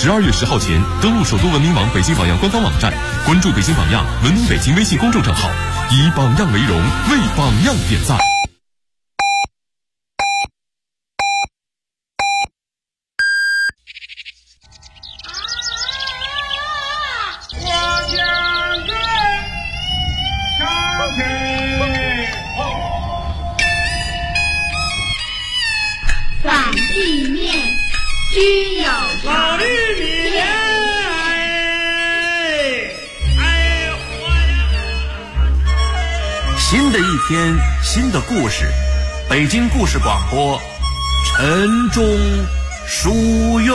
12月10号前登录首都文明网北京榜样官方网站，关注北京榜样文明北京微信公众账号，以榜样为荣，为榜样点赞。 反地面居有老绿米莲， 新的一天，新的故事，北京故事广播，晨钟书院。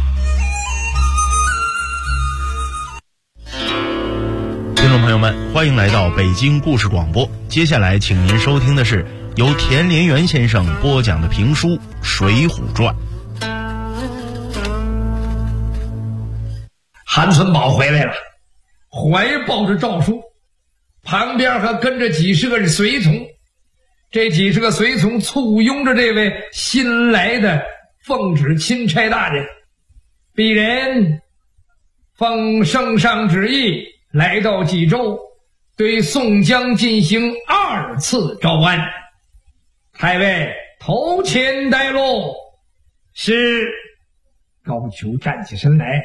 听众朋友们，欢迎来到北京故事广播。接下来，请您收听的是由田连元先生播讲的评书《水浒传》。 韩存宝回来了，怀抱着诏书，旁边还跟着几十个随从。这几十个随从簇拥着这位新来的奉旨钦差大人。鄙人奉圣上旨意来到济州，对宋江进行2次招安。太尉头前带路。是。高俅站起身来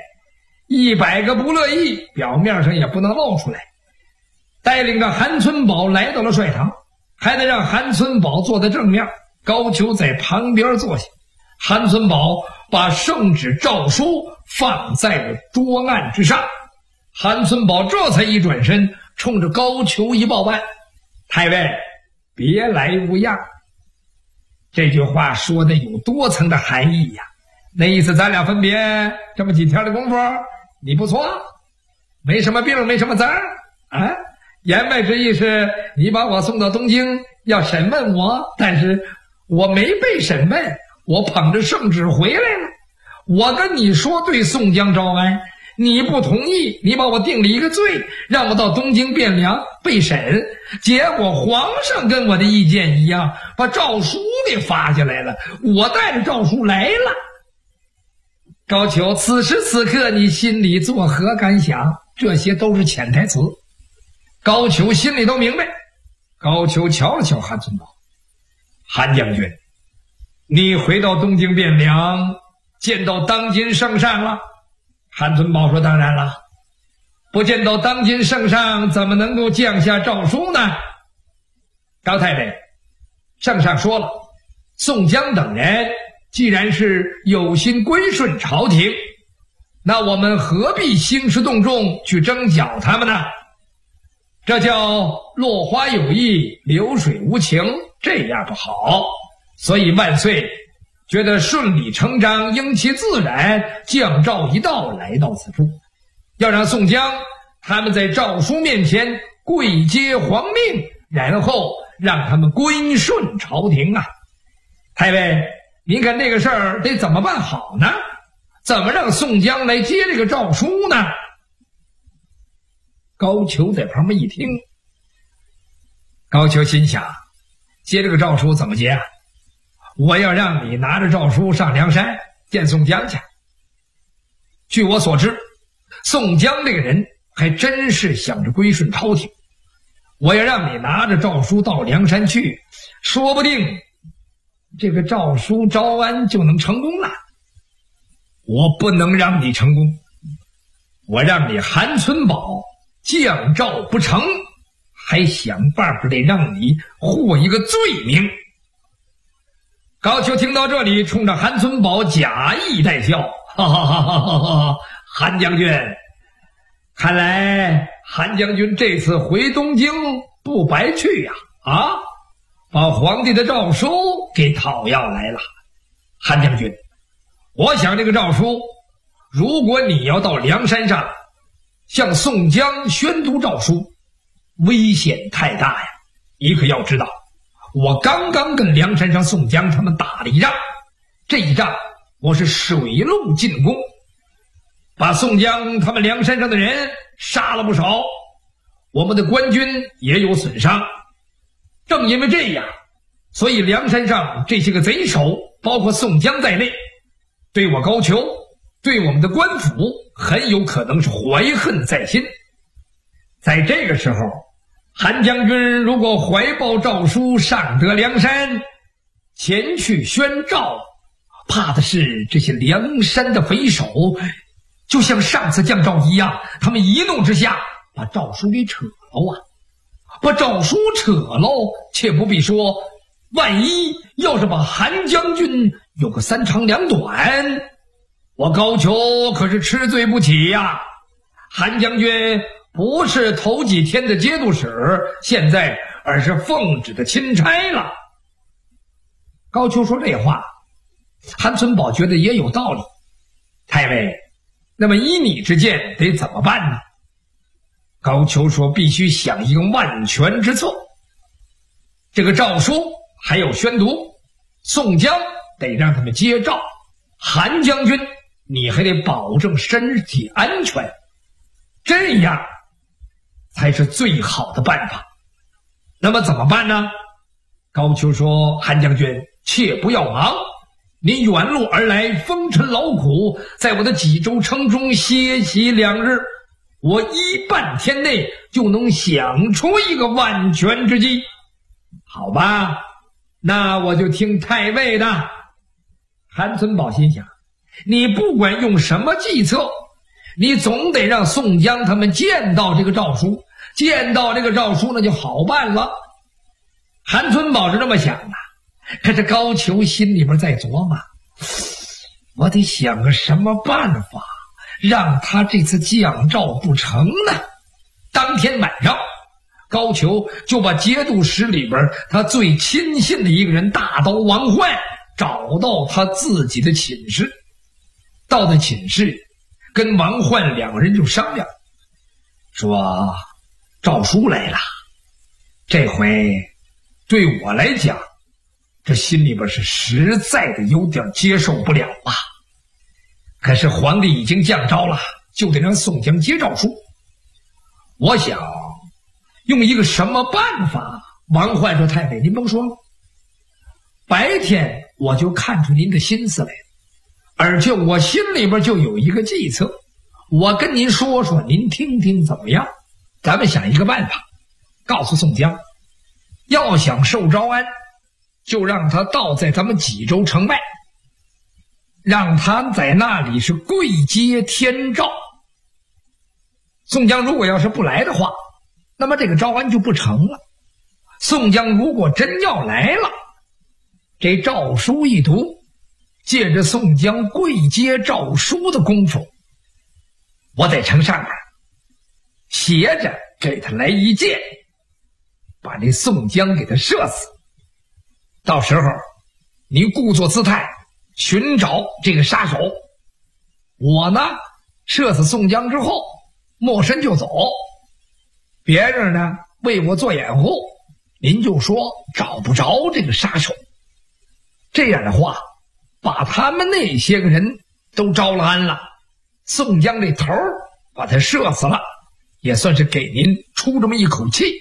，100个不乐意，表面上也不能露出来，带领着韩存宝来到了帅堂，还得让韩存宝坐在正面，高俅在旁边坐下。韩存宝把圣旨诏书放在了桌案之上，韩存宝这才一转身，冲着高俅一报办：太尉别来无恙。这句话说的有多层的含义呀，那意思咱俩分别这么几天的功夫，你不错，没什么病，没什么灾啊。言外之意是你把我送到东京要审问我，但是我没被审问，我捧着圣旨回来了。我跟你说对宋江招安，你不同意，你把我定了一个罪，让我到东京汴梁被审，结果皇上跟我的意见一样，把诏书给发下来了，我带着诏书来了。高俅，此时此刻你心里作何感想？这些都是潜台词，高俅心里都明白。高俅瞧了瞧韩存宝：韩将军，你回到东京汴梁见到当今圣上了？韩存宝说：当然了，不见到当今圣上怎么能够降下诏书呢？高太尉，圣上说了，宋江等人既然是有心归顺朝廷，那我们何必兴师动众去征剿他们呢？这叫落花有意，流水无情，这样不好。所以万岁觉得顺理成章，应其自然，降诏一道来到此处，要让宋江他们在诏书面前跪接皇命，然后让他们归顺朝廷啊。太尉，您看这个事儿得怎么办好呢？怎么让宋江来接这个诏书呢？高俅在旁边一听，高俅心想，接这个诏书怎么接啊？我要让你拿着诏书上梁山见宋江去。据我所知，宋江这个人还真是想着归顺朝廷，我要让你拿着诏书到梁山去，说不定这个诏书招安就能成功了。我不能让你成功，我让你韩存宝降诏不成，还想办法得让你获一个罪名。高俅听到这里，冲着韩存宝假意带笑，哈哈哈哈哈哈！韩将军，看来韩将军这次回东京不白去呀！啊，把皇帝的诏书给讨要来了。韩将军，我想这个诏书，如果你要到梁山上向宋江宣读诏书，危险太大呀！你可要知道，我刚刚跟梁山上宋江他们打了一仗，这一仗我是水陆进攻，把宋江他们梁山上的人杀了不少，我们的官军也有损伤。正因为这样，所以梁山上这些个贼首，包括宋江在内，对我高俅对我们的官府很有可能是怀恨在心。在这个时候，韩将军如果怀抱诏书上得梁山，前去宣诏，怕的是这些梁山的匪首就像上次降诏一样，他们一怒之下把诏书给扯了啊！把诏书扯了，且不必说，万一要是把韩将军有个三长两短，我高俅可是吃罪不起呀！韩将军不是头几天的节度使，现在而是奉旨的钦差了。高俅说这话，韩存宝觉得也有道理。太尉，那么依你之见得怎么办呢？高俅说必须想一个万全之策。这个诏书还有宣读，宋江得让他们接诏，韩将军你还得保证身体安全，这样才是最好的办法。那么怎么办呢？高俅说，韩将军切不要忙，你远路而来，风尘劳苦，在我的济州城中歇息2日，我1半天内就能想出一个万全之计。好吧，那我就听太尉的。韩存宝心想，你不管用什么计策，你总得让宋江他们见到这个诏书，见到这个诏书那就好办了。韩存宝是这么想的，可是高俅心里边在琢磨，我得想个什么办法让他这次降诏不成呢？当天晚上，高俅就把节度使里边他最亲信的一个人大刀王焕找到他自己的寝室。到了寝室，跟王焕2个人就商量，说诏书来了，这回对我来讲，这心里边是实在的有点接受不了啊。可是皇帝已经降诏了，就得让宋江接诏书。我想用一个什么办法？王焕说，太尉您甭说了，白天我就看出您的心思来了，而且我心里边就有一个计策，我跟您说说，您听听怎么样？咱们想一个办法，告诉宋江，要想受招安，就让他到在咱们济州城外，让他在那里是跪接天诏。宋江如果要是不来的话，那么这个招安就不成了。宋江如果真要来了，这诏书一读，借着宋江跪接诏书的功夫，我在城上面斜着给他来一箭，把这宋江给他射死。到时候你故作姿态寻找这个杀手，我呢射死宋江之后没身就走，别人呢为我做掩护，您就说找不着这个杀手。这样的话，把他们那些个人都招了安了，宋江这头把他射死了，也算是给您出这么一口气。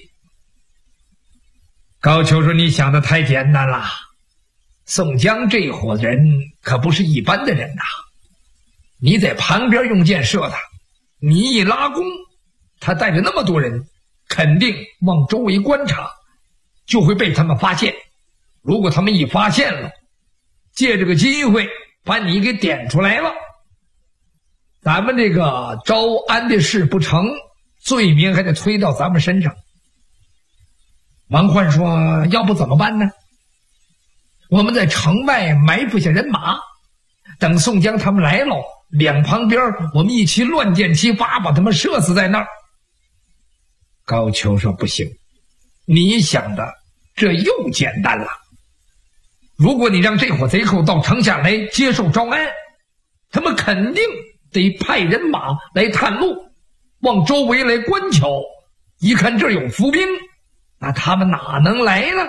高俅说，你想的太简单了，宋江这伙人可不是一般的人呐，你在旁边用箭射他，你一拉弓，他带着那么多人，肯定往周围观察，就会被他们发现。如果他们一发现了，借这个机会把你给点出来了，咱们这个招安的事不成，罪名还得推到咱们身上。王焕说，要不怎么办呢？我们在城外埋伏下人马，等宋江他们来了，两旁边我们一起乱箭齐发，把他们射死在那儿。高俅说，不行，你想的这又简单了。如果你让这伙贼寇到城下来接受招安，他们肯定得派人马来探路，往周围来观瞧，一看这儿有伏兵，那他们哪能来呢？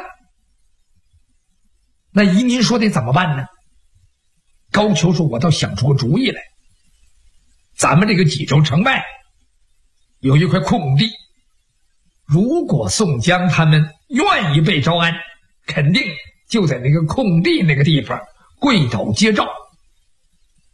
那依您说得怎么办呢？高俅说，我倒想出个主意来。咱们这个济州城外有一块空地，如果宋江他们愿意被招安，肯定就在那个空地那个地方跪倒接诏。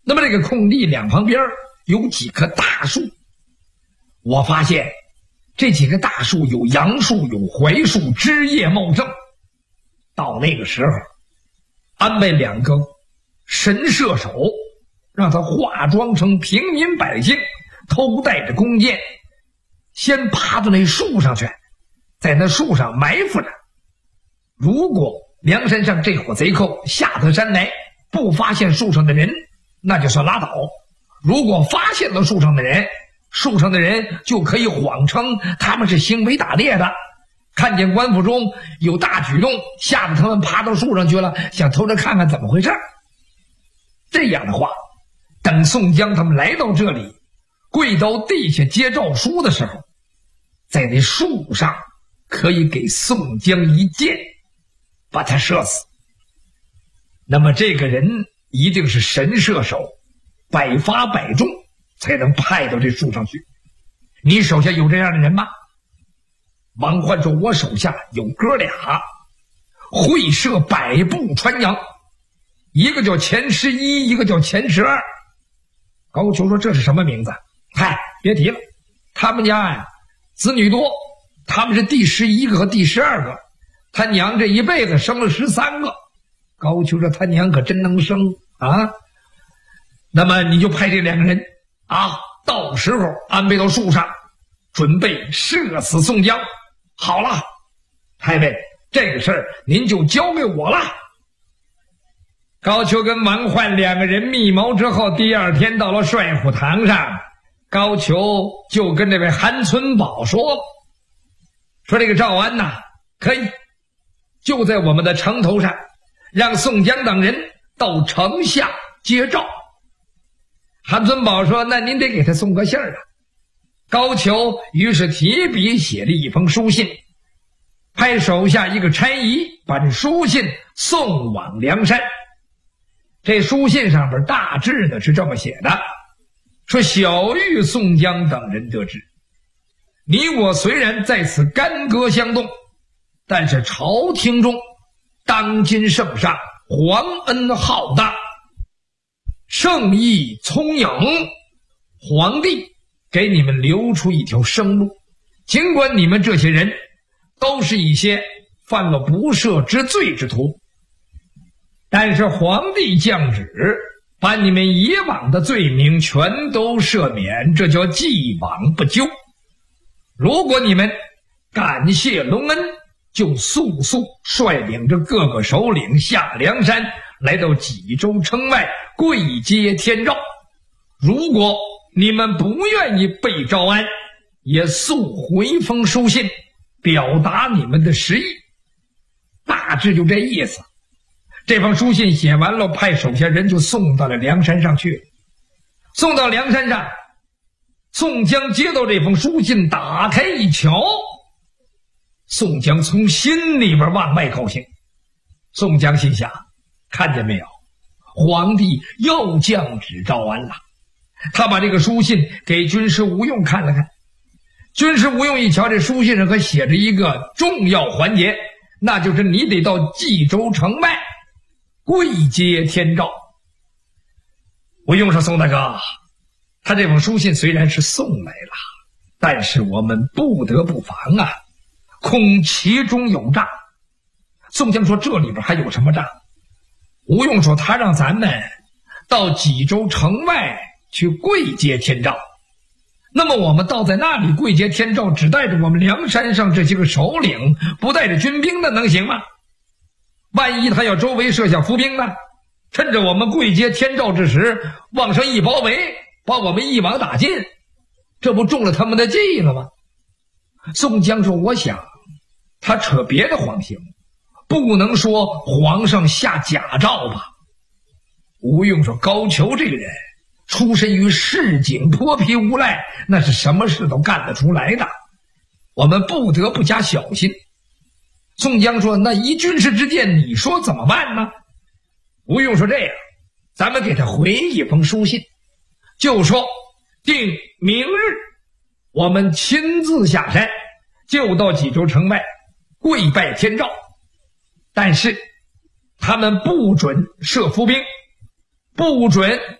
那么这个空地两旁边有几棵大树，我发现这几棵大树有杨树有槐树，枝叶茂盛。到那个时候安排2个神射手，让他化妆成平民百姓，头戴着弓箭，先爬到那树上去，在那树上埋伏着。如果梁山上这伙贼寇下得山来，不发现树上的人，那就算拉倒；如果发现了树上的人，树上的人就可以谎称他们是行为打猎的，看见官府中有大举动，吓得他们爬到树上去了，想偷着看看怎么回事。这样的话，等宋江他们来到这里，跪到地下接诏书的时候，在那树上可以给宋江一箭，把他射死。那么这个人一定是神射手，百发百中，才能派到这树上去。你手下有这样的人吗？王焕说，我手下有哥俩，会射100步穿杨，一个叫钱11，一个叫钱12。高俅说，这是什么名字？嗨，别提了，他们家呀子女多，他们是第11个和第12个，他娘这一辈子生了13个。高俅说，他娘可真能生啊。那么你就派这2个人啊，到时候安排到树上，准备射死宋江。好了，太尉，这个事儿您就交给我了。高俅跟王焕2个人密谋之后，第2天到了帅府堂上，高俅就跟这位韩存宝说这个赵安呐，可以就在我们的城头上，让宋江等人到城下接诏。韩存宝说，那您得给他送个信儿啊。高俅于是提笔写了一封书信，派手下一个差役把这书信送往梁山。这书信上边大致的是这么写的，说小玉宋江等人得知，你我虽然在此干戈相动，但是朝廷中当今圣上皇恩浩大，圣意聪颖，皇帝给你们留出一条生路。尽管你们这些人都是一些犯了不赦之罪之徒，但是皇帝降旨，把你们以往的罪名全都赦免，这叫既往不咎。如果你们感谢隆恩，就速速率领着各个首领下梁山，来到济州城外跪接天诏。如果你们不愿意被招安，也速回封书信，表达你们的实意。大致就这意思。这封书信写完了，派手下人就送到了梁山上去。送到梁山上，宋江接到这封书信，打开一瞧，宋江从心里边往外高兴。宋江心想，看见没有，皇帝又降旨招安了。他把这个书信给军师吴用看了看，军师吴用一瞧，这书信上可写着一个重要环节，那就是你得到冀州城外跪接天诏。吴用说，宋大哥，他这封书信虽然是送来了，但是我们不得不防啊，恐其中有诈。宋江说，这里边还有什么诈？吴用说，他让咱们到冀州城外去跪接天诏，那么我们到在那里跪接天诏，只带着我们梁山上这些个首领，不带着军兵的，能行吗？万一他要周围设下伏兵呢？趁着我们跪接天诏之时，往上一包围，把我们一网打尽，这不中了他们的计了吗？宋江说，我想他扯别的谎行，不能说皇上下假诏吧。吴用说，高俅这个人出身于市井，泼皮无赖，那是什么事都干得出来的，我们不得不加小心。宋江说，那依军师之见，你说怎么办呢？吴用说，这样，咱们给他回一封书信，就说定明日我们亲自下山，就到冀州城外跪拜天诏，但是他们不准设伏兵，不准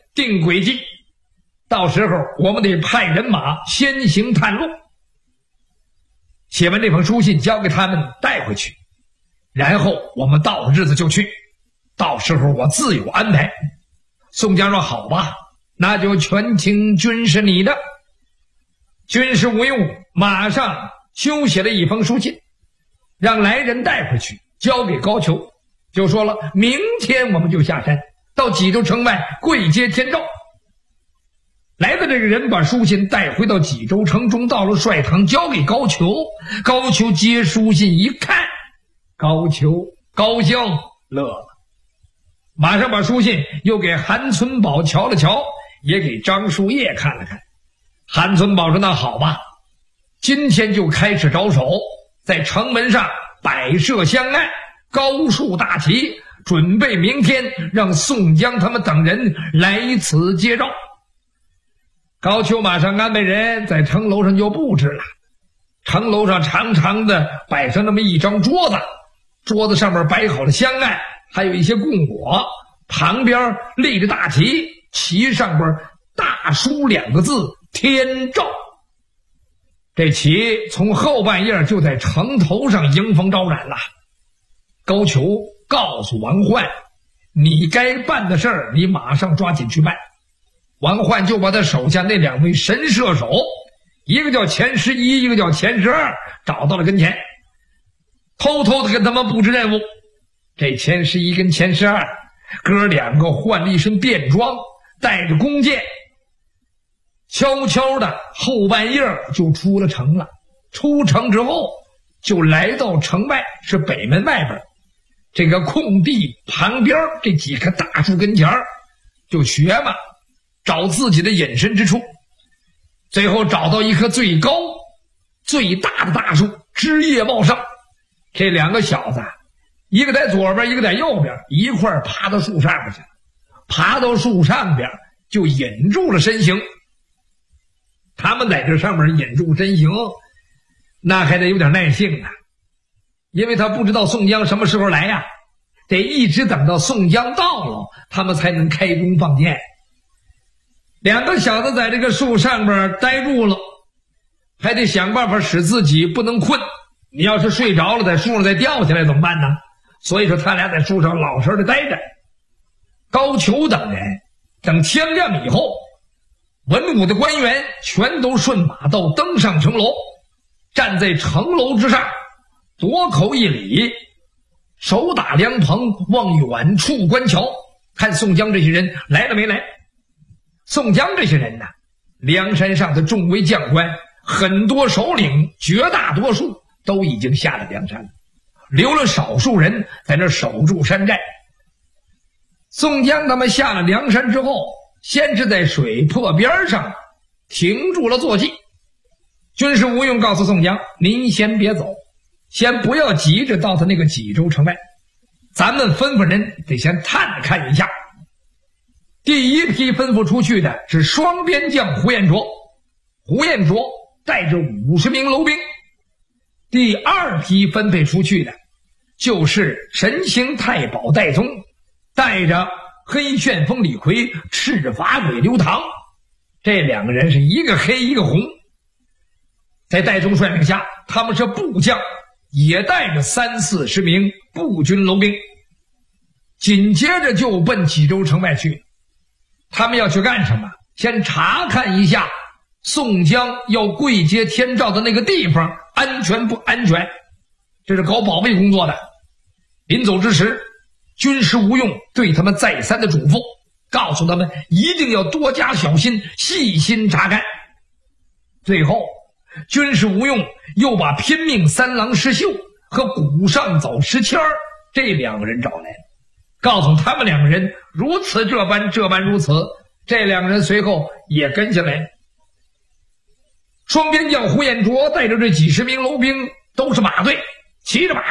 定轨迹，到时候我们得派人马先行探路。写完这封书信交给他们带回去，然后我们到了日子就去，到时候我自有安排。宋江说好吧，那就全听军师你的。军师吴用马上修写了一封书信，让来人带回去交给高俅，就说了明天我们就下山到济州城外跪接天诏。来的这个人把书信带回到济州城中，到了帅堂交给高俅。高俅接书信一看，高俅高兴乐了，马上把书信又给韩存宝瞧了瞧，也给张树叶看了看。韩存宝说那好吧，今天就开始着手，在城门上摆设香案，高竖大旗，准备明天让宋江他们等人来此接召。高俅马上安排人在城楼上就布置了，城楼上长长的摆上那么一张桌子，桌子上面摆好了香案，还有一些供果，旁边立着大旗，旗上边大书2个字天诏。这旗从后半夜就在城头上迎风招展了。高俅告诉王焕，你该办的事儿你马上抓紧去办。王焕就把他手下那2位神射手，一个叫钱11，一个叫钱12，找到了跟前，偷偷的跟他们布置任务。这钱11跟钱12哥2个换了一身便装，带着弓箭，悄悄的后半夜就出了城了。出城之后就来到城外，是北门外边这个空地旁边这几棵大树跟前，就学嘛，找自己的隐身之处。最后找到一棵最高最大的大树，枝叶茂盛。这2个小子，一个在左边，一个在右边，一块爬到树上边去了。爬到树上边就隐住了身形。他们在这上面隐住身形，那还得有点耐性啊，因为他不知道宋江什么时候来呀，得一直等到宋江到了，他们才能开弓放箭。2个小子在这个树上边待住了，还得想办法使自己不能困。你要是睡着了，在树上再掉下来怎么办呢？所以说他俩在树上老实的待着。高俅等人等天亮以后，文武的官员全都顺马道登上城楼，站在城楼之上，夺口一礼，手打凉棚，往远处观瞧，看宋江这些人来了没来。宋江这些人呢，梁山上的众位将官，很多首领，绝大多数都已经下了梁山了，留了少数人在那守住山寨。宋江他们下了梁山之后，先是在水泊边上停住了坐骑。军师吴用告诉宋江，您先别走，先不要急着到他那个济州城外，咱们吩咐人得先探看一下。第一批吩咐出去的是双边将胡彦卓，胡彦卓带着50名楼兵。第2批分配出去的就是神行太保戴宗，带着黑旋风李逵、赤发鬼刘唐，这2个人是一个黑一个红。在戴宗率领下，他们是部将，也带着30-40名步军楼兵，紧接着就奔济州城外去。他们要去干什么？先查看一下宋江要跪接天诏的那个地方安全不安全，这是搞保卫工作的。临走之时，军师吴用对他们再三的嘱咐，告诉他们一定要多加小心，细心查看。最后军师吴用又把拼命3郎石秀和古上走石谦这2个人找来，告诉他们2个人如此这般，这般如此。这2个人随后也跟下来。双边将胡彦卓带着这几十名楼兵，都是马队，骑着马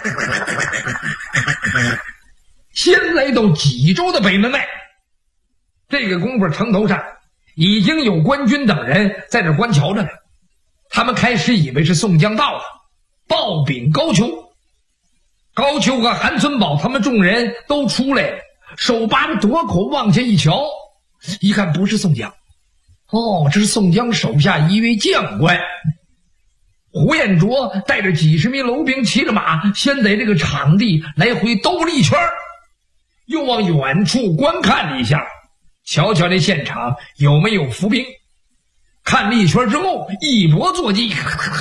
先来到济州的北门外。这个功夫城头上已经有官军等人在这观瞧着呢。他们开始以为是宋江到了，报禀高俅。高俅和韩存宝他们众人都出来了，手扒着夺口往下一瞧， 一看不是宋江，这是宋江手下一位将官。胡彦卓带着几十名楼兵骑着马，先在这个场地来回兜了一圈，又往远处观看了一下，瞧瞧这现场有没有伏兵。看了一圈之后，一搏坐骑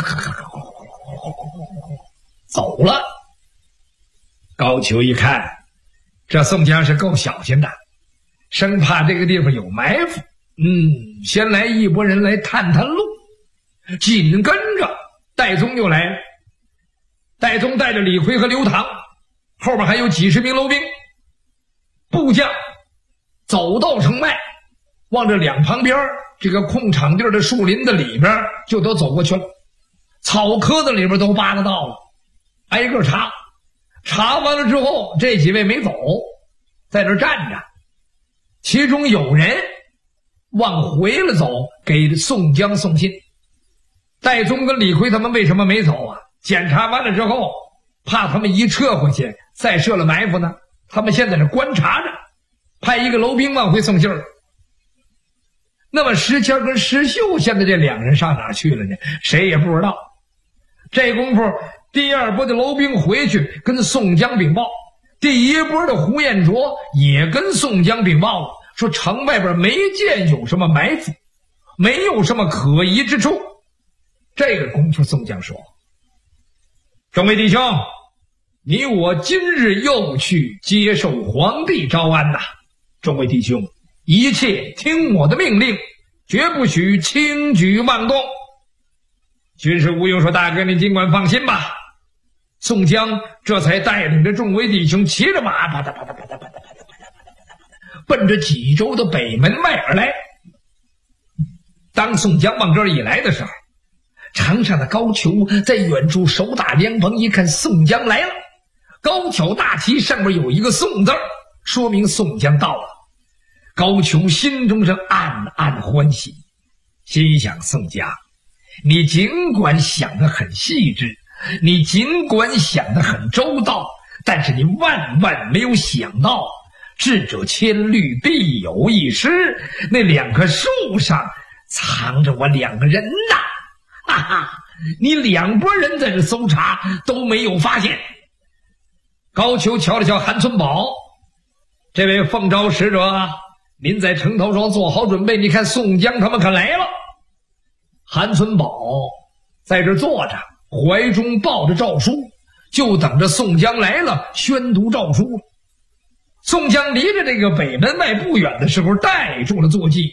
走了。高俅一看，这宋江是够小心的，生怕这个地方有埋伏，先来一拨人来探探路。紧跟着戴宗又来了，戴宗带着李逵和刘唐，后边还有几十名楼兵部将，走到城外，往这两旁边这个空场地的树林的里边就都走过去了，草棵子里边都扒拉到了，挨个查完了之后，这几位没走，在这站着。其中有人往回了走，给宋江送信。戴宗跟李逵他们为什么没走啊？检查完了之后，怕他们一撤回去再设了埋伏呢，他们现在是观察着，派一个楼兵往回送信儿。那么石谦跟石秀现在这两人上哪去了呢？谁也不知道。这功夫第二波的楼兵回去跟宋江禀报，第一波的胡彦卓也跟宋江禀报了，说城外边没见有什么埋伏，没有什么可疑之处。这个功夫宋江说，众位弟兄，你我今日又去接受皇帝招安呐！众位弟兄，一切听我的命令，绝不许轻举妄动。军师吴用说，大哥你尽管放心吧。宋江这才带领着众位弟兄骑着马啪嗒啪嗒啪嗒啪嗒啪嗒奔着济州的北门外而来。当宋江往这儿一来的时候，场上的高俅在远处手打凉棚，一看宋江来了，高俅大旗上面有一个宋字，说明宋江到了。高俅心中是暗暗欢喜，心想宋江，你尽管想得很细致，你尽管想得很周到，但是你万万没有想到，智者千虑必有一失，那两棵树上藏着我两个人呐！哈哈，你两拨人在这搜查都没有发现。高俅瞧了瞧韩存宝，这位奉诏使者，您在城头上做好准备，你看宋江他们可来了。韩存宝在这坐着，怀中抱着诏书，就等着宋江来了宣读诏书。宋江离着这个北门外不远的时候，带住了坐骑。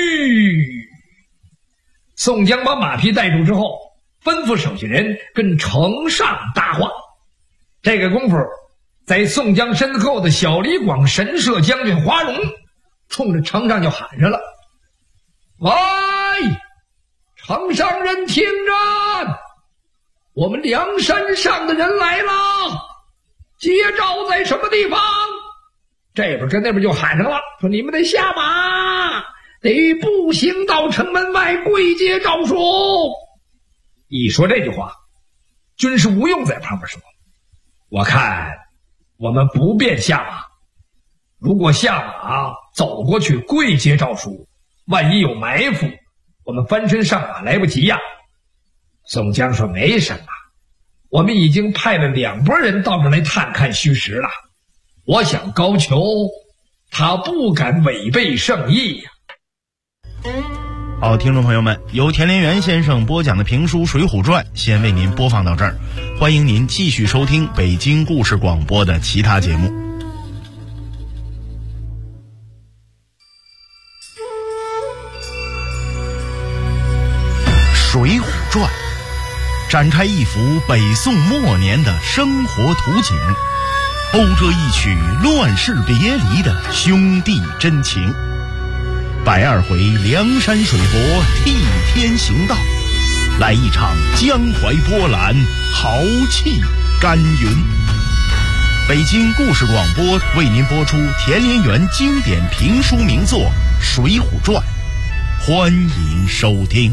宋江把马匹带住之后，吩咐手下人跟城上搭话。这个功夫，在宋江身后的小李广神社将军花荣冲着城上就喊着了：喂，城上人听着，我们梁山上的人来了，接诏在什么地方？这边跟那边就喊上了，说你们得下马，得步行到城门外跪接诏书。一说这句话，军师吴用在旁边说，我看我们不便下马，如果下马走过去跪接诏书，万一有埋伏，我们翻身上马来不及呀。宋江说，没什么，我们已经派了两拨人到这来探看虚实了，我想高俅他不敢违背圣意呀。 好，听众朋友们，由田连元先生播讲的评书《水浒传》先为您播放到这儿，欢迎您继续收听北京故事广播的其他节目。《水浒传》展开一幅北宋末年的生活图景，勾着一曲乱世别离的兄弟真情。120回梁山水泊替天行道，来一场江淮波澜，豪气干云。北京故事广播为您播出田连元经典评书名作《水浒传》，欢迎收听。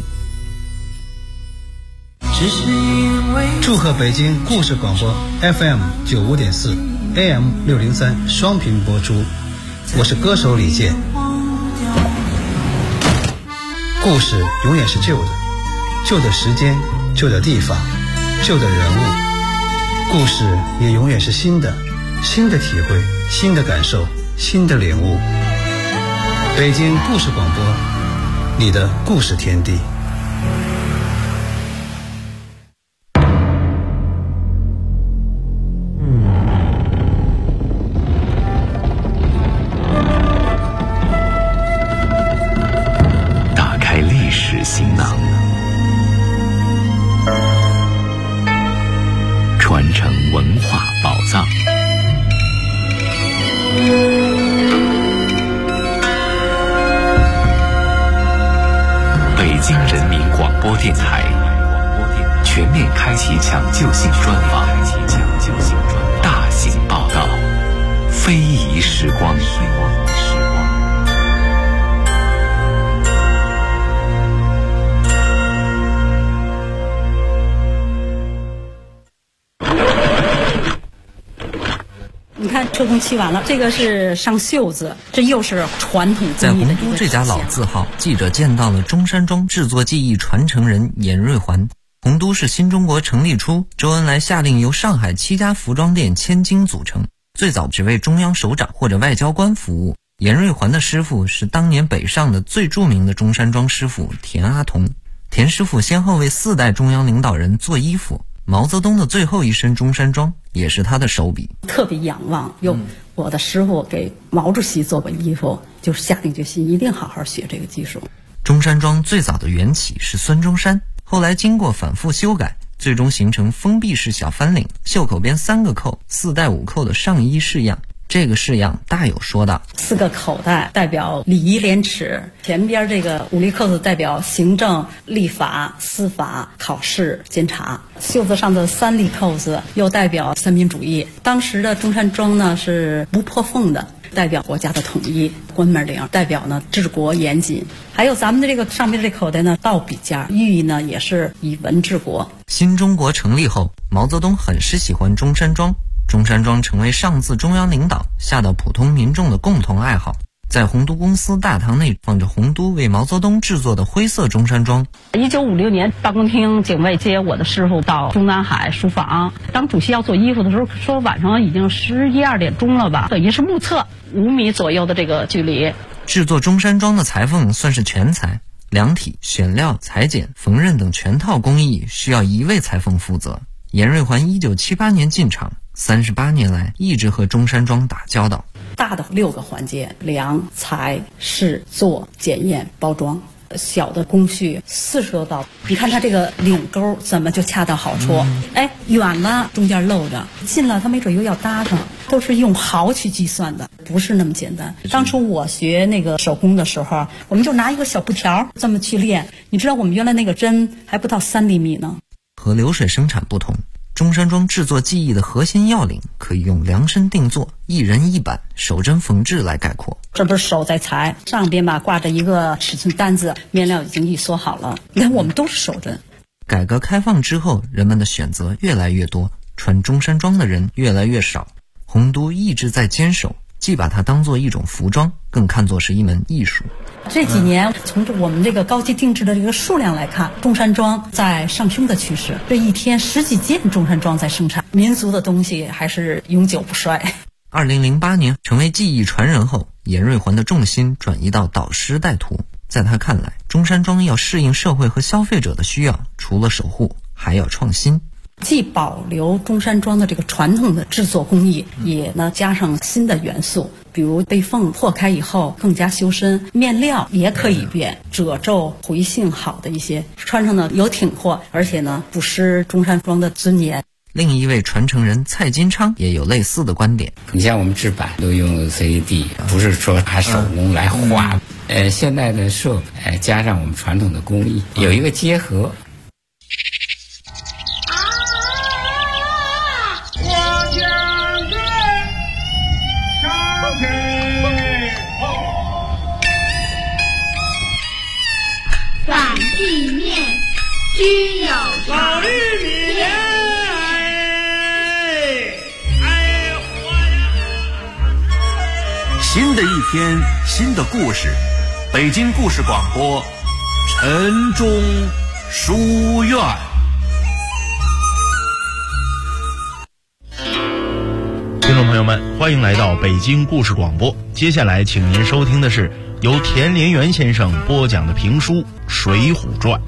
祝贺北京故事广播 FM 95.4 AM 603双频播出，我是歌手李健。 故事永远是旧的，旧的时间，旧的地方，旧的人物。故事也永远是新的，新的体会，新的感受，新的领悟。北京故事广播，你的故事天地。 打开历史行囊，传承文化宝藏。北京人民广播电台全面开启抢救性专访，大型报道，非遗时光。 你看车工漆完了，这个是上袖子，这又是传统在洪都这家老字号，记者见到了中山装制作技艺传承人严瑞环。洪都是新中国成立初，周恩来下令由上海7家服装店千金组成，最早只为中央首长或者外交官服务。严瑞环的师傅是当年北上的最著名的中山装师傅田阿童。田师傅先后为4代中央领导人做衣服，毛泽东的最后一身中山装也是他的手笔。 特别仰望，我的师傅给毛主席做过衣服，就下定决心一定好好学这个技术。 中山装最早的缘起是孙中山，后来经过反复修改，最终形成封闭式小翻领，袖口边3个扣，4带5扣的上衣式样。这个式样大有说道 ，4个口袋代表礼仪廉耻，前边这个5粒扣子代表行政、立法、司法、考试、监察，袖子上的3粒扣子又代表三民主义。当时的中山装呢是不破缝的，代表国家的统一；关门领代表呢治国严谨。还有咱们的这个上边这口袋呢倒笔架，寓意呢也是以文治国。 新中国成立后，毛泽东很是喜欢中山装，中山装成为上自中央领导下到普通民众的共同爱好。在洪都公司大堂内放着洪都为毛泽东制作的灰色中山装。 1956年，办公厅警卫接我的师傅到中南海书房，当主席要做衣服的时候，说晚上已经11、12点钟了吧，等于是目测5米左右的这个距离。 制作中山装的裁缝算是全才，量体、选料、裁剪、缝纫等全套工艺需要1位裁缝负责。严瑞环1978年进场，38年来一直和中山装打交道。 大的6个环节：量、裁、试、做、检验、包装。小的工序40多道，你看它这个领钩怎么就恰到好处？远了中间漏着，近了它没准又要搭上，都是用毫去计算的，不是那么简单。当初我学那个手工的时候，我们就拿一个小布条这么去练，你知道我们原来那个针还不到3厘米呢。 和流水生产不同，中山装制作技艺的核心要领可以用量身定做、一人一板、手针缝制来概括。 这不是手在裁，上边吧挂着一个尺寸单子，面料已经一缩好了。你看我们都是手针。 改革开放之后，人们的选择越来越多，穿中山装的人越来越少。洪都一直在坚守，既把它当作一种服装，更看作是一门艺术。 这几年从我们这个高级定制的这个数量来看，中山装在上升的趋势。这一天10几件中山装在生产，民族的东西还是永久不衰。 2008年成为技艺传人后，严瑞环的重心转移到导师带徒。在他看来，中山装要适应社会和消费者的需要，除了守护，还要创新。 既保留中山装的这个传统的制作工艺，也呢加上新的元素，比如被缝破开以后更加修身，面料也可以变，褶皱回性好的一些，穿上呢有挺阔，而且呢不失中山装的尊严。 另一位传承人蔡金昌也有类似的观点。 你像我们制版都用 CAD， 不是说还手工来画。现在的设备加上我们传统的工艺，有一个结合。 反地面居有常。 新的一天，新的故事。北京故事广播， 晨钟书院。听众朋友们，欢迎来到北京故事广播。接下来请您收听的是由田连元先生播讲的评书《水浒传》。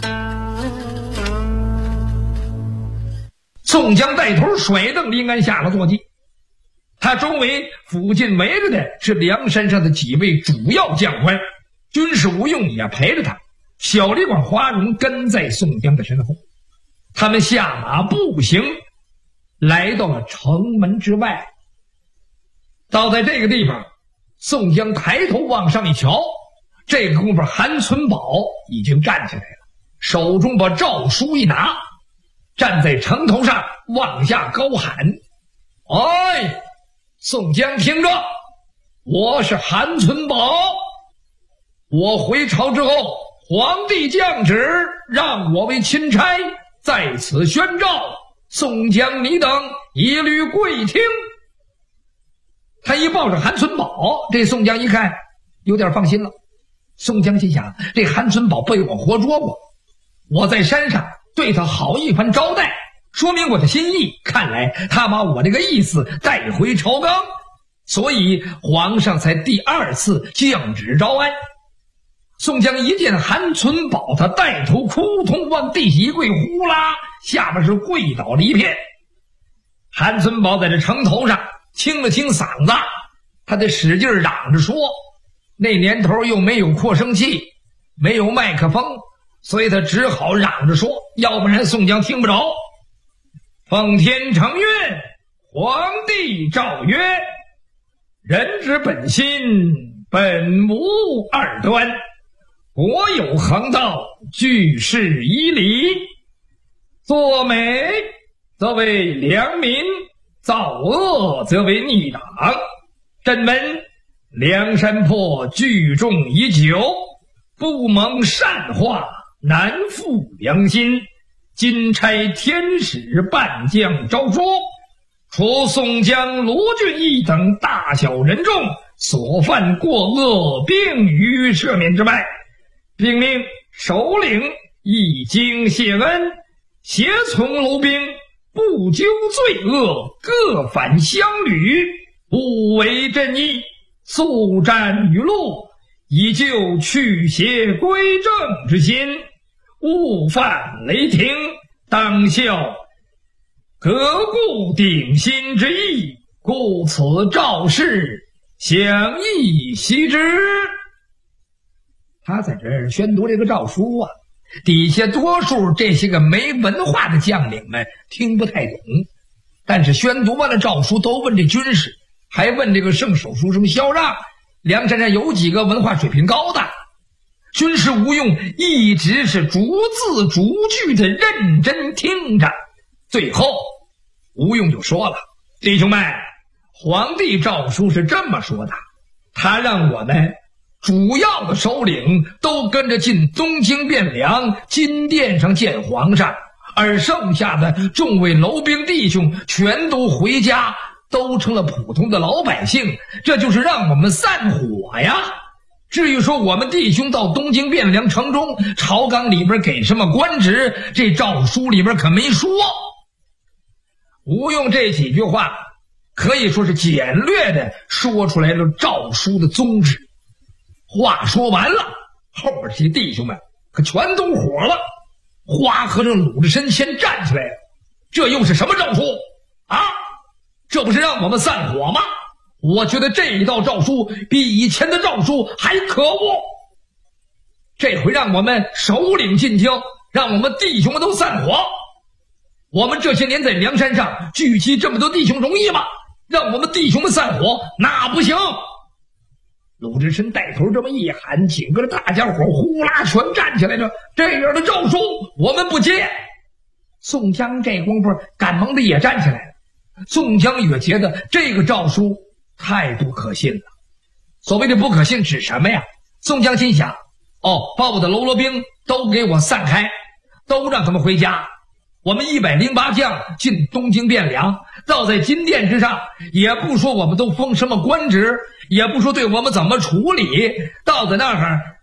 宋江带头甩蹬临安下了坐骑，他周围附近围着的是梁山上的几位主要将官，军师吴用也陪着他，小李广、花荣跟在宋江的身后。他们下马步行来到了城门之外。到在这个地方，宋江抬头往上一瞧，这个功夫韩存宝已经站起来了，手中把诏书一拿，站在城头上往下高喊：哎，宋江听着，我是韩存宝，我回朝之后，皇帝降旨让我为钦差，在此宣诏，宋江你等一律跪听。他一抱着韩存宝，这宋江一看有点放心了。宋江心想，这韩存宝被我活捉过，我在山上对他好一番招待，说明我的心意，看来他把我这个意思带回朝纲，所以皇上才第二次降旨招安。宋江一见韩存宝，他带头扑通往地下一跪，呼啦下边是跪倒了一片。韩存宝在这城头上清了清嗓子，他得使劲嚷着说，那年头又没有扩声器，没有麦克风，所以他只好嚷着说，要不然宋江听不着。奉天承运，皇帝诏曰，人之本心，本无二端，国有恒道，举世依礼，作美则为良民，造恶则为逆党。朕闻梁山泊聚众已久，不蒙善化，难复良心。今差天使半将诏书，除宋江、卢俊义等大小人众所犯过恶，并予赦免之外，并命首领一经谢恩，协从卢兵，不究罪恶，各返乡旅，不违朕意，速战于路，以救去邪归正之心，勿犯雷霆，当效革故鼎新之意，故此诏示，详议悉之。他在这儿宣读这个诏书啊，底下多数这些个没文化的将领们听不太懂，但是宣读完了诏书，都问这军士，还问这个圣手书什么萧让，梁山上有几个文化水平高的。军师吴用一直是逐字逐句的认真听着，最后吴用就说了，弟兄们，皇帝诏书是这么说的，他让我们主要的首领都跟着进东京汴梁金殿上见皇上，而剩下的众位楼兵弟兄全都回家，都成了普通的老百姓，这就是让我们散伙呀。至于说我们弟兄到东京汴梁城中，朝纲里边给什么官职，这诏书里边可没说。吴用这几句话可以说是简略的说出来了诏书的宗旨。话说完了，后边这些弟兄们可全都火了。花和尚鲁智深先站起来了，这又是什么诏书啊？这不是让我们散伙吗？我觉得这一道诏书比以前的诏书还可恶，这回让我们首领进京，让我们弟兄们都散伙。我们这些年在梁山上聚集这么多弟兄容易吗？让我们弟兄们散伙那不行。鲁智深带头这么一喊，紧跟着大家伙呼啦全站起来了，这样的诏书我们不接。宋江这功夫赶忙的也站起来了。宋江也觉得这个诏书太不可信了。所谓的不可信指什么呀？宋江心想，把我的喽啰兵都给我散开，都让他们回家。我们108将进东京汴梁，到在金殿之上，也不说我们都封什么官职，也不说对我们怎么处理，到在那儿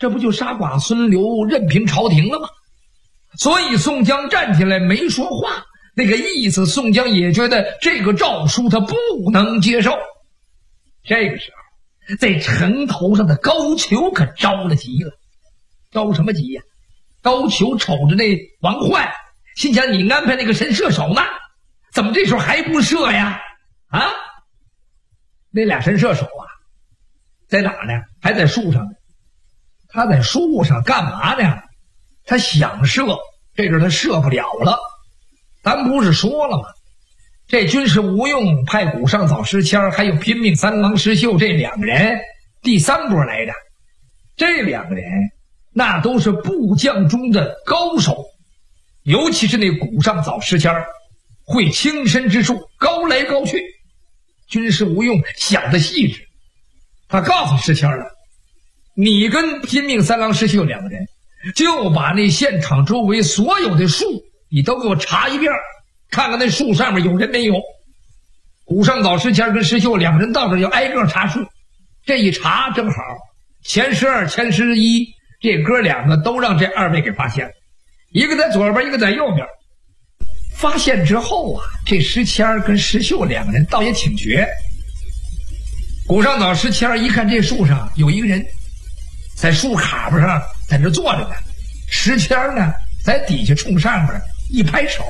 这不就杀寡孙刘，任凭朝廷了吗？所以宋江站起来没说话，那个意思宋江也觉得这个诏书他不能接受。这个时候在城头上的高俅可着了急了。着什么急呀？高俅瞅着那王焕，心想你安排那个神射手呢，怎么这时候还不射呀？啊，那俩神射手啊在哪呢？还在树上呢。他在树上干嘛呢？他想射，这阵他射不了了。咱不是说了吗？这军师吴用派古上早石谦还有拼命三郎石秀这两个人第三波来的，这两个人那都是部将中的高手，尤其是那古上早石谦会轻身之术，高来高去。军师吴用想得细致，他告诉石谦了，你跟拼命三郎石秀两个人就把那现场周围所有的树你都给我查一遍，看看那树上面有人没有。古上早石谦跟石秀两人到这就挨个查树，这一查正好钱十二钱十一这哥两个都让这二位给发现了，一个在左边一个在右边。发现之后啊，这石谦跟石秀两个人倒也挺绝。古上早石谦一看这树上有一个人在树卡巴上在那坐着呢，石谦呢在底下冲上面一拍手，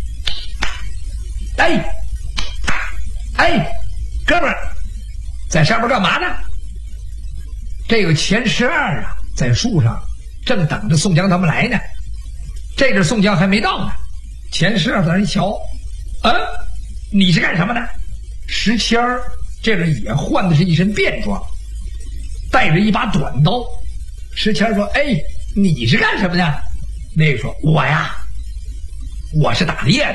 哎，哥们儿，在上面干嘛呢？这个钱十二啊，在树上正等着宋江他们来呢。这阵宋江还没到呢，钱十二在那一瞧，你是干什么的？石谦儿这阵也换的是一身便装，带着一把短刀。石谦说：“哎，你是干什么的？”那个说：“我呀，我是打猎的。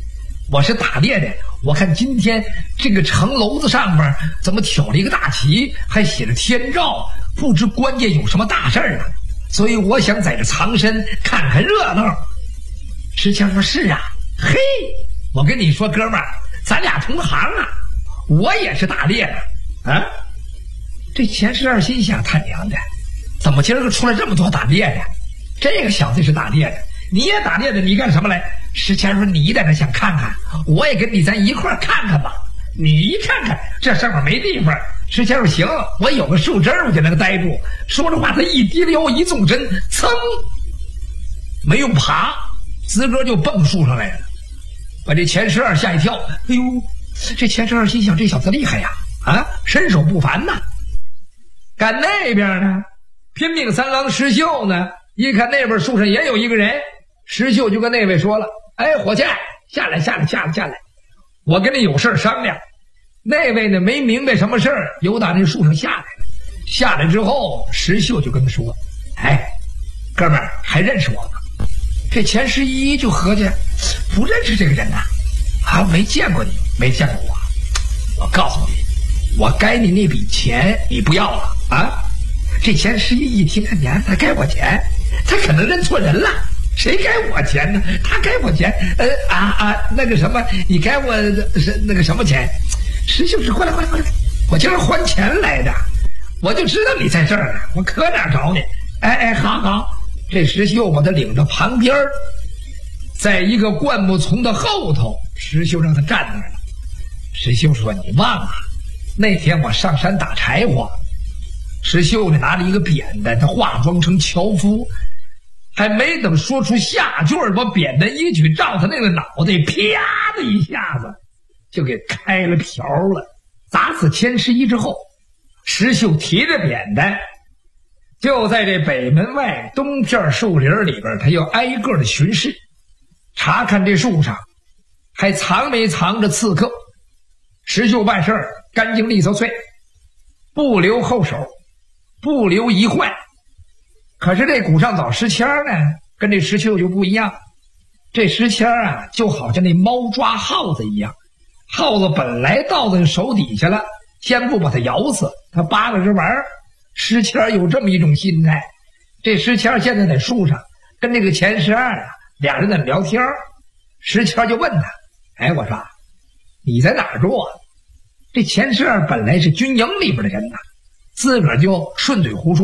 我看今天这个城楼子上面怎么挑了一个大旗，还写着天诏，不知关键有什么大事儿啊，所以我想在这藏身看看热闹。”石谦说：“是啊，嘿，我跟你说哥们儿，咱俩同行啊，我也是打猎的啊。”这钱十二心想，他娘的，怎么今儿个出来这么多打猎的？这个小子是打猎的，你也打猎的，你干什么来？石谦说：“你在那想看看，我也跟你咱一块儿看看吧。你一看看这上面没地方。”石谦说：“行，我有个树枝我就能待住。”说着话，他一低溜一纵身，噌，没用爬，自个儿就蹦树上来了，把这钱十二吓一跳。哎呦，这钱十二心想，这小子厉害呀，啊，身手不凡呐。赶那边呢，拼命三郎石秀呢，一看那边树上也有一个人，石秀就跟那位说了：“哎，伙计，下来，我跟你有事商量。”那位呢没明白什么事儿，由打那树上下来了。下来之后，石秀就跟他说：“哎，哥们儿，还认识我吗？”这钱十一就合计不认识这个人呐，啊，没见过你，没见过我。我告诉你，我该你那笔钱你不要了啊！这钱十一一听，娘，他该我钱，他可能认错人了。谁该我钱呢？他该我钱，那个什么，你该我那个什么钱？石秀是过来，我今儿还钱来的，我就知道你在这儿呢，我可哪找你？哎，好，这石秀把他领到旁边，在一个灌木丛的后头，石秀让他站那儿了。石秀说：“你忘了那天我上山打柴火？”石秀呢拿着一个扁担，他化妆成樵夫，还没等说出下句，把扁担一举，照他那个脑袋，啪的一下子就给开了瓢了，砸死钱十一之后，石秀提着扁担，就在这北门外东片树林里边，他又挨个的巡视，查看这树上还藏没藏着刺客。石秀办事干净利索脆，不留后手，不留一患。可是这古上早石谦呢，跟这石秀就不一样。这石谦啊，就好像那猫抓耗子一样，耗子本来到他手底下了，先不把它咬死，他扒拉着玩儿。石谦有这么一种心态。这石谦现在在树上跟这个钱十二啊，俩人在聊天。石谦就问他：“哎，我说你在哪儿住啊？”这钱十二本来是军营里边的人呐，自个儿就顺嘴胡说：“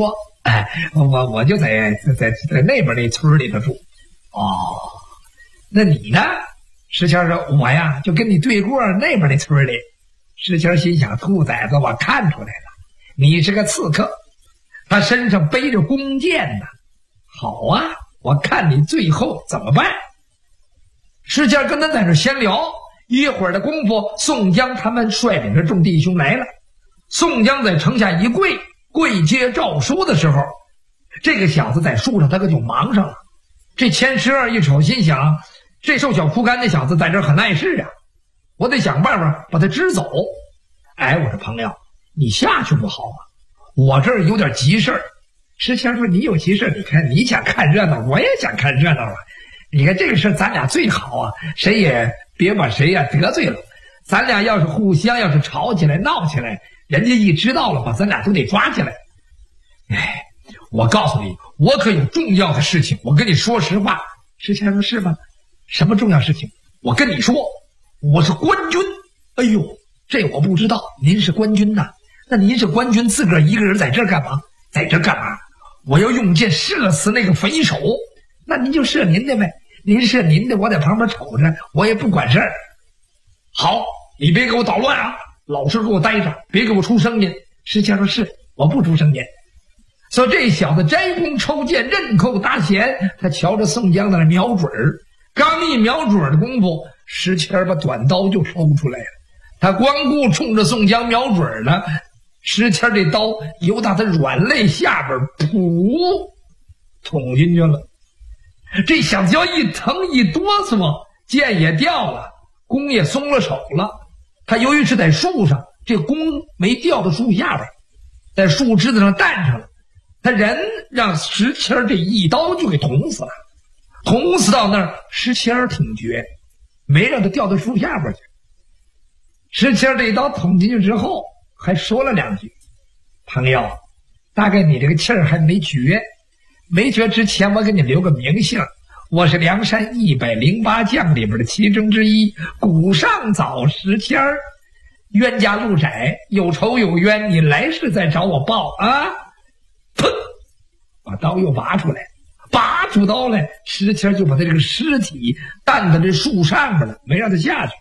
我就在那边那村里头住。哦，那你呢？石谦说：“我呀，就跟你对过那边那村里。”石谦心想：兔崽子，我看出来了，你是个刺客，他身上背着弓箭呢。好啊，我看你最后怎么办。石谦跟他在这闲聊，一会儿的功夫，宋江他们率领着众弟兄来了。宋江在城下一跪接诏书的时候，这个小子在树上他可就忙上了。这钱十二一瞅，心想这瘦小枯干的小子在这很碍事啊，我得想办法把他支走。我说朋友，你下去不好吗？我这儿有点急事儿。石谦说：“你有急事，你看你想看热闹，我也想看热闹啊。你看这个事咱俩最好啊，谁也别把谁得罪了。咱俩要是互相要是吵起来闹起来，人家一知道了，把咱俩都得抓起来。我告诉你，我可有重要的事情，我跟你说实话。”石谦说：“是吗？什么重要事情？我跟你说，我是官军。”哎呦，这我不知道，您是官军呐？那您是官军，自个儿一个人在这儿干嘛？在这儿干嘛？我要用箭射死那个匪首。那您就射您的呗，您射您的，我在旁边瞅着，我也不管事儿。好，你别给我捣乱啊，老实给我待着，别给我出声音。石谦说：“是，我不出声音。”所以这小子摘弓抽箭，刃扣搭弦，他瞧着宋江在那瞄准儿，刚一瞄准的功夫，石谦把短刀就抽出来了。他光顾冲着宋江瞄准了，石谦这刀由打他软肋下边噗捅进去了。这小子要一疼一哆嗦，剑也掉了，弓也松了手了。他由于是在树上，这弓没掉到树下边，在树枝子上弹上了，他人让石谦这一刀就给捅死了。捅死到那儿，石谦挺绝，没让他掉到树下边去。石谦这一刀捅进去之后，还说了两句：“朋友，大概你这个气儿还没绝，没绝之前我给你留个名姓，我是梁山108将里边的其中之一，古上早石谦儿。冤家路窄，有仇有冤，你来世再找我报啊！”砰，把刀又拔出来，拔出刀来，石谦就把他这个尸体担到这树上边了，没让他下去。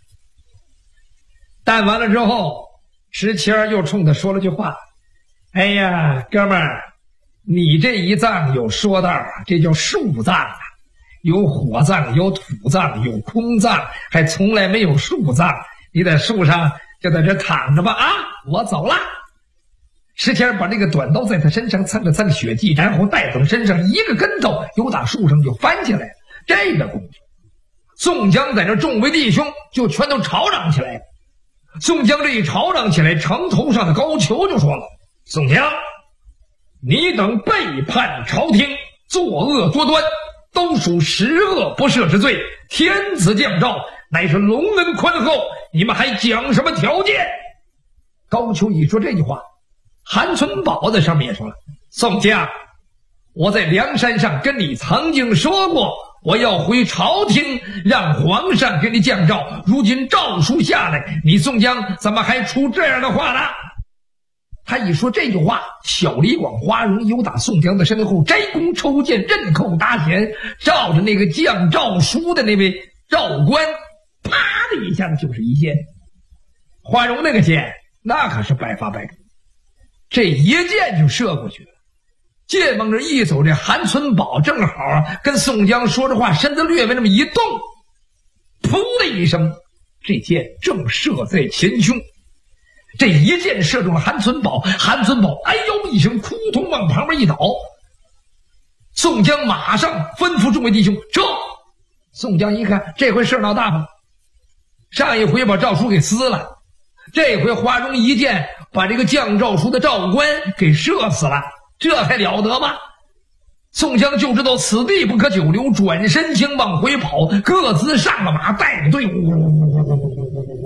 弹完了之后，石谦又冲他说了句话：“哎呀，哥们儿，你这一葬有说道啊，这叫树葬啊，有火葬，有土葬，有空葬，还从来没有树葬。你在树上就在这躺着吧啊，我走了。”石谦把这个短刀在他身上蹭了蹭血迹，然后带走身上一个跟头，由打树上就翻起来了。这个功夫，宋江在这众位弟兄就全都吵嚷起来了。宋江这一吵嚷起来，城头上的高俅就说了：“宋江，你等背叛朝廷，作恶多端，都属十恶不赦之罪。天子降诏，乃是隆恩宽厚，你们还讲什么条件？”高俅一说这句话，韩存宝在上面也说了：“宋江，我在梁山上跟你曾经说过，我要回朝廷，让皇上给你降诏。如今诏书下来，你宋江怎么还出这样的话呢？”他一说这句话，小李广、花荣由打宋江的身后摘弓抽箭，刃扣搭弦，照着那个降诏书的那位诏官，啪的一下子就是一箭。花荣那个箭那可是百发百中，这一箭就射过去了。剑往这一走，这韩存宝正好跟宋江说着话，身子略微那么一动，噗的一声，这箭正射在前胸。这一箭射中了韩存宝，韩存宝哎呦一声，扑通往旁边一倒。宋江马上吩咐众位弟兄撤。宋江一看，这回事闹大发，上一回把诏书给撕了，这回花荣一箭把这个降诏书的诏官给射死了，这还了得吗？宋江就知道此地不可久留，转身经往回跑，各自上了马，带着队伍。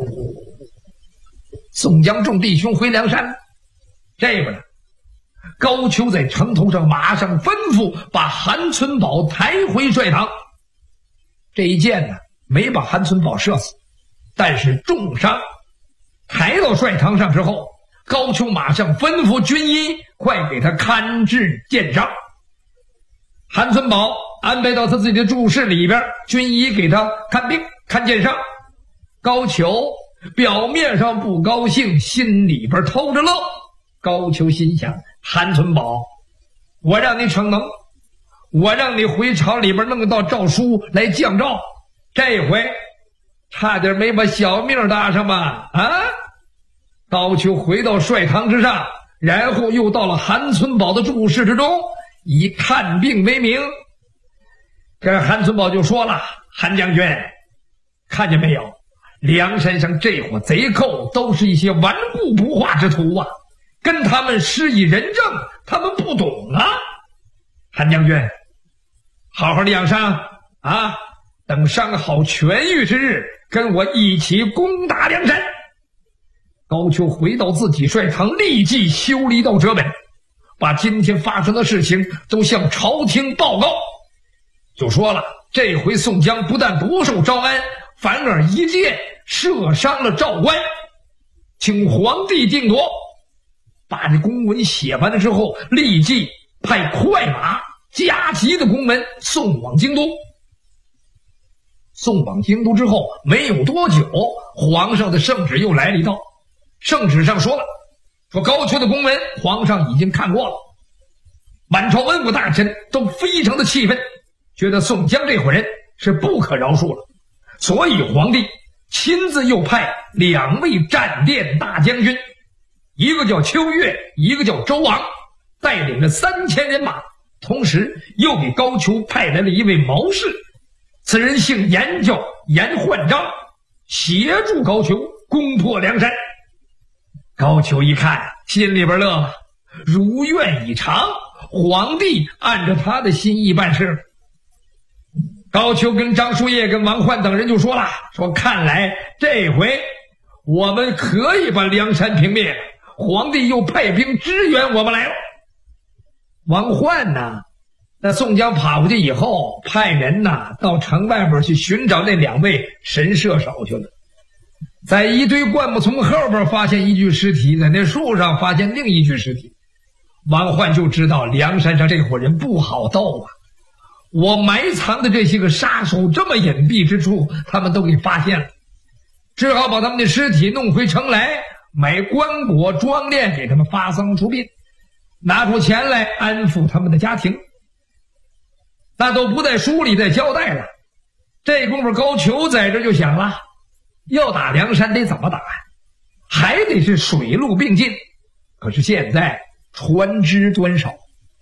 宋江众弟兄回梁山。这边呢，高俅在城头上马上吩咐把韩存宝抬回帅堂。这一箭呢，没把韩存宝射死，但是重伤。抬到帅堂上之后， 高俅马上吩咐军医快给他看治箭伤。韩存宝安排到他自己的住室里边，军医给他看病看箭伤。高俅表面上不高兴，心里边偷着乐。高俅心想，韩存宝，我让你逞能，我让你回朝里边弄到诏书来降诏，这回差点没把小命搭上吧？啊！高俅回到帅堂之上，然后又到了韩存宝的住室之中，以看病为名。这韩存宝就说了，韩将军，看见没有，梁山上这伙贼寇都是一些顽固不化之徒啊，跟他们施以仁政，他们不懂啊。韩将军，好好的养伤啊，等伤好痊愈之日，跟我一起攻打梁山。高俅回到自己帅堂，立即修理到折本，把今天发生的事情都向朝廷报告。就说了，这回宋江不但不受招安，反而一箭射伤了赵关，请皇帝定夺。把这公文写完了之后，立即派快马加急的公文送往京都。送往京都之后没有多久，皇上的圣旨又来了一道。圣旨上说了，说高俅的公文皇上已经看过了，满朝文武大臣都非常的气愤，觉得宋江这伙人是不可饶恕了，所以皇帝亲自又派2位战殿大将军，一个叫秋月，一个叫周昂，带领着3000人马，同时又给高俅派来了一位谋士，此人姓严，叫严焕章，协助高俅攻破梁山。高俅一看，心里边乐了，如愿以偿，皇帝按照他的心意办事。高俅跟张叔夜跟王焕等人就说了，说看来这回我们可以把梁山平灭了，皇帝又派兵支援我们来了。王焕呢，那宋江跑过去以后，派人呢到城外边去寻找那2位神射手去了。在一堆灌木丛后边发现一具尸体，在那树上发现另一具尸体。王焕就知道梁山上这伙人不好斗啊，我埋藏的这些个杀手这么隐蔽之处，他们都给发现了，只好把他们的尸体弄回城来，买棺椁装殓，给他们发丧出殡，拿出钱来安抚他们的家庭。那都不在书里再交代了。这功夫高俅在这就想了，要打梁山得怎么打呀？还得是水陆并进。可是现在船只短少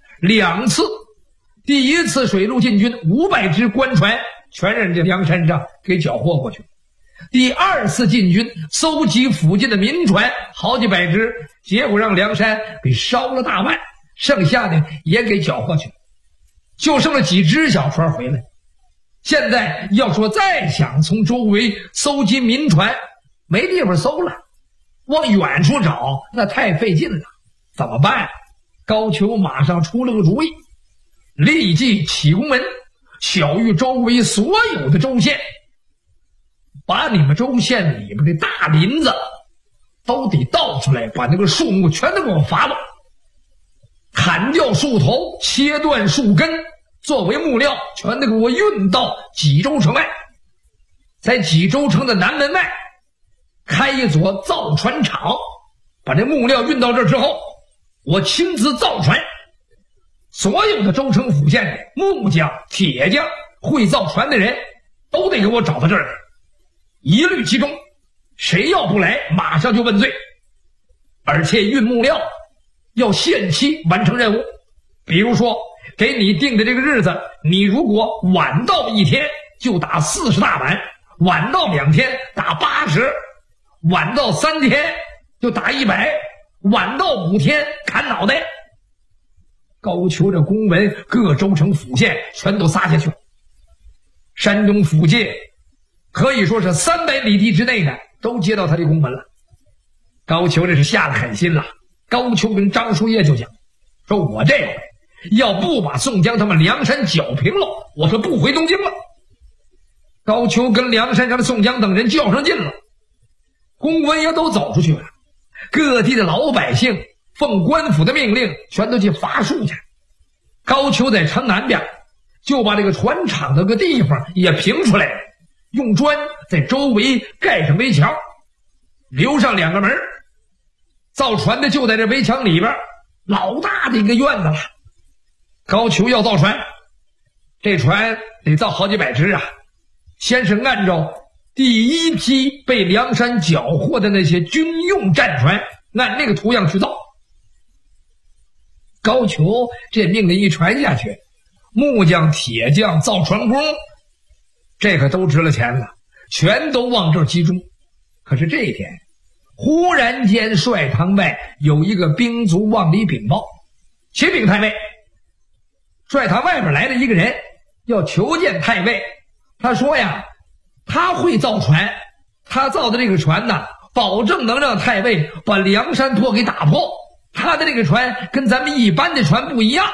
，2次，第一次水陆进军500只官船全让这梁山上给缴获过去，第2次进军搜集附近的民船好几百只，结果让梁山给烧了大半，剩下的也给缴获去了，就剩了几只小船回来。现在要说再想从周围搜集民船，没地方搜了，往远处找那太费劲了，怎么办？高俅马上出了个主意，立即起公文，晓谕周围所有的州县，把你们州县里边的大林子都得倒出来，把那个树木全都给我伐了，砍掉树头，切断树根，作为木料全都给我运到济州城外，在济州城的南门外开一座造船厂，把这木料运到这之后，我亲自造船，所有的州城府县的木匠、铁匠、会造船的人都得给我找到这儿，一律集中，谁要不来马上就问罪。而且运木料要限期完成任务，比如说给你定的这个日子，你如果晚到1天就打40大板，晚到2天打80，晚到3天就打100，晚到5天砍脑袋。高俅这公文各州城府县全都撒下去了，山东府界可以说是300里地之内的都接到他的公文了。高俅这是下了狠心了。高俅跟张叔夜就讲，说我这回要不把宋江他们梁山剿平了，我是不回东京了。高俅跟梁山上的宋江等人较上劲了，公文也都走出去了， 各地的老百姓奉官府的命令，全都去伐树去。高俅在城南边就把这个船厂的个地方也平出来了，用砖在周围盖上围墙，留上2个门，造船的就在这围墙里边，老大的一个院子了。高俅要造船，这船得造好几百只啊，先是按照第一批被梁山缴获的那些军用战船，按那个图样去造。高俅这命令一传下去，木匠、铁匠、造船工，这可都值了钱了，全都往这儿集中。可是这一天，忽然间帅堂外有一个兵卒往里禀报，启禀太尉，帅堂外边来了一个人，要求见太尉。他说呀，他会造船，他造的这个船呢，保证能让太尉把梁山泊给打破。他的这个船跟咱们一般的船不一样。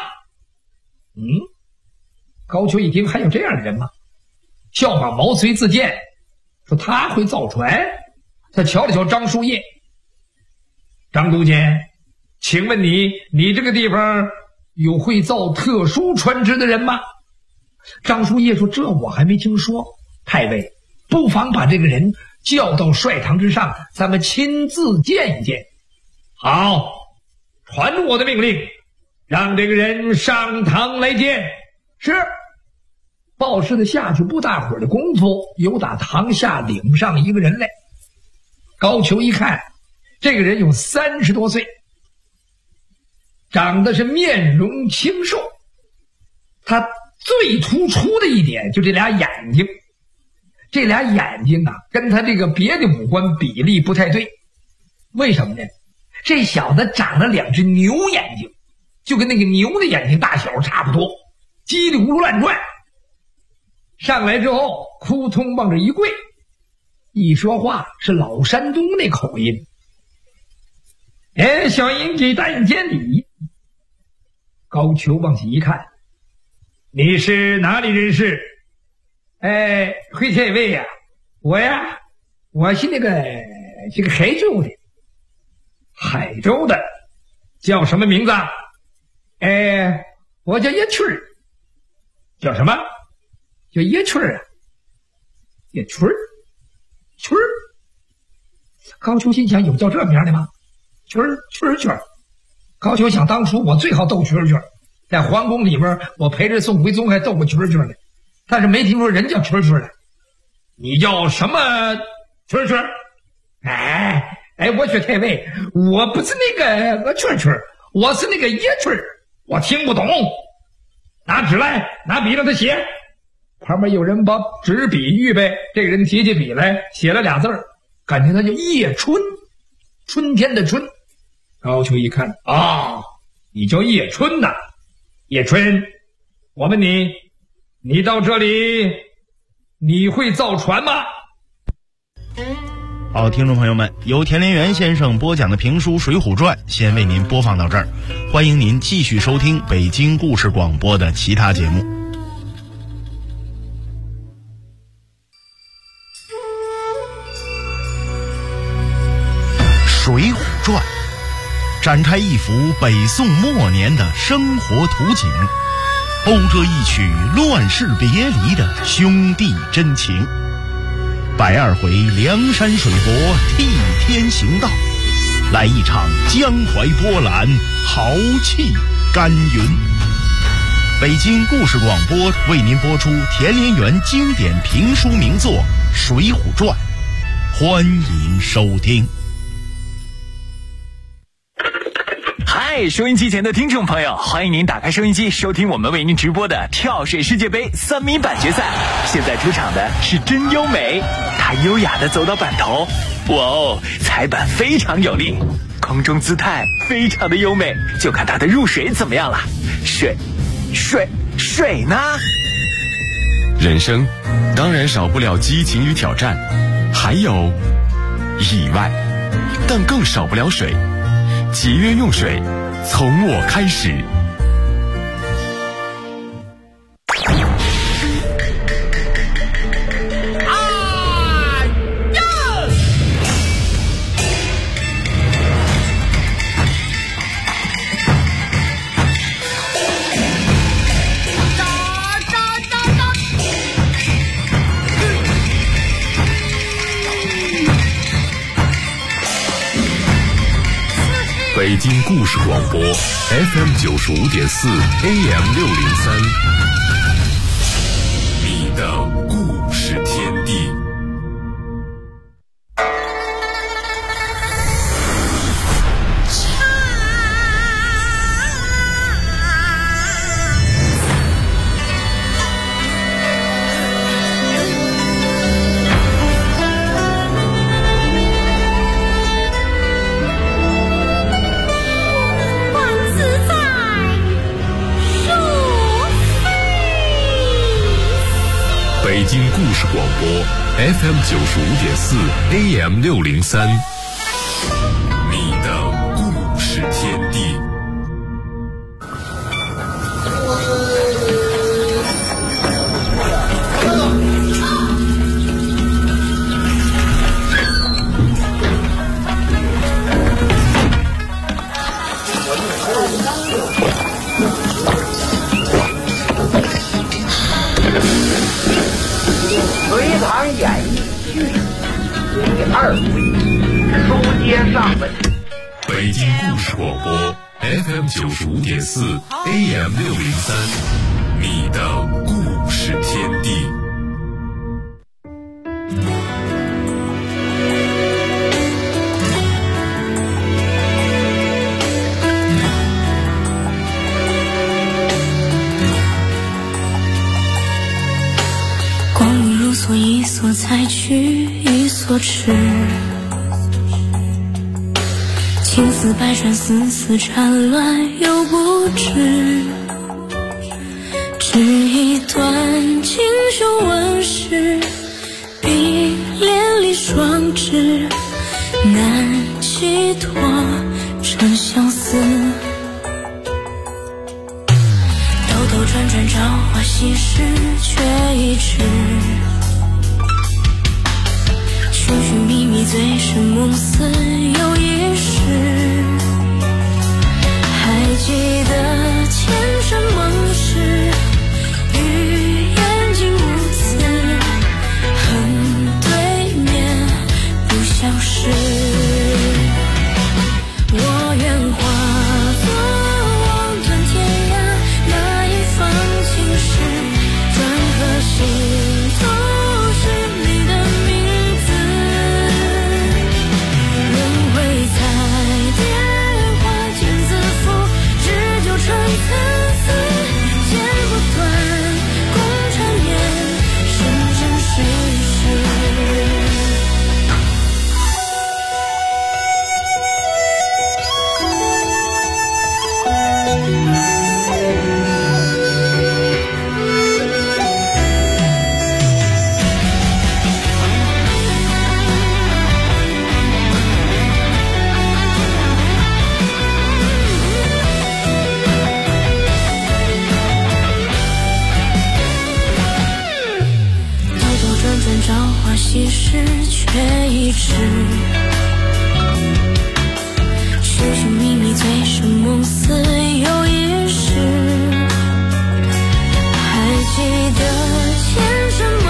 高俅一听，还有这样的人吗？效仿毛遂自荐，说他会造船。他瞧了瞧张叔夜，张督监，请问你这个地方有会造特殊船只的人吗？张叔夜说，这我还没听说，太尉不妨把这个人叫到帅堂之上，咱们亲自见一见。好，传我的命令，让这个人上堂来见。是。报事的下去不大会儿的功夫，有打堂下领上一个人来。高俅一看，这个人有30多岁，长得是面容清瘦，他最突出的一点就这俩眼睛，这俩眼睛啊，跟他这个别的五官比例不太对。为什么呢？这小子长了2只牛眼睛，就跟那个牛的眼睛大小差不多，叽里咕噜乱转。上来之后，扑通往这一跪，一说话是老山东那口音。小人给大人见礼。高俅往起一看，你是哪里人士？回太尉呀，我是这个海州的。海州的，叫什么名字？我叫叶群儿。叫什么？叫叶群儿啊。叶群儿，群儿。高俅心想，有叫这名的吗？群儿。高俅想，当初我最好斗群儿，在皇宫里边，我陪着宋徽宗还斗过群儿呢，但是没听说人叫群儿的。你叫什么群儿？我说太尉，我不是那个群儿，我是那个叶群儿，我听不懂。拿纸来，拿笔让他写。旁边有人把纸笔预备，这个人提起笔来，写了俩字儿，感情他叫叶春，春天的春。高俅一看，你叫叶春呐？叶春，我问你，你到这里，你会造船吗？ 好，听众朋友们，由田连元先生播讲的评书《水浒传》先为您播放到这儿，欢迎您继续收听北京故事广播的其他节目。《水浒传》展开一幅北宋末年的生活图景，勾着一曲乱世别离的兄弟真情。102回梁山水泊替天行道，来一场江淮波澜，豪气干云。北京故事广播为您播出田连元经典评书名作《水浒传》，欢迎收听。 嗨，收音机前的听众朋友，欢迎您打开收音机，收听我们为您直播的跳水世界杯3米板决赛。现在出场的是真优美，她优雅地走到板头，哇哦，踩板非常有力，空中姿态非常的优美，就看她的入水怎么样了。水呢？ 人生当然少不了激情与挑战，还有意外，但更少不了水。节约用水，从我开始。 京故事广播 FM 95.4 AM 603，你的故事天地。北京故事广播 FM 95.4 AM 603，你的故事天地。 隋唐演义序第2回，书接上文。 北京故事广播 FM 95.4 AM 603，你的故事天地。 一所采取，一所迟，青丝百转，丝丝缠乱又不知。只一段锦绣纹饰，碧连理双枝，难寄托成相思。兜兜转转，朝花夕拾，却已迟。寻寻觅觅，醉生梦死又一世。还记得前尘梦事，与眼睛如此，恨对面不相识。我愿化作望断天涯那一方青石，转颗心都是你的名字。轮回彩蝶花间自负，只纠缠参差，剪不断共缠绵，生生世世。朝花夕拾，却已迟。寻寻觅觅，醉生梦死又一世。还记得前尘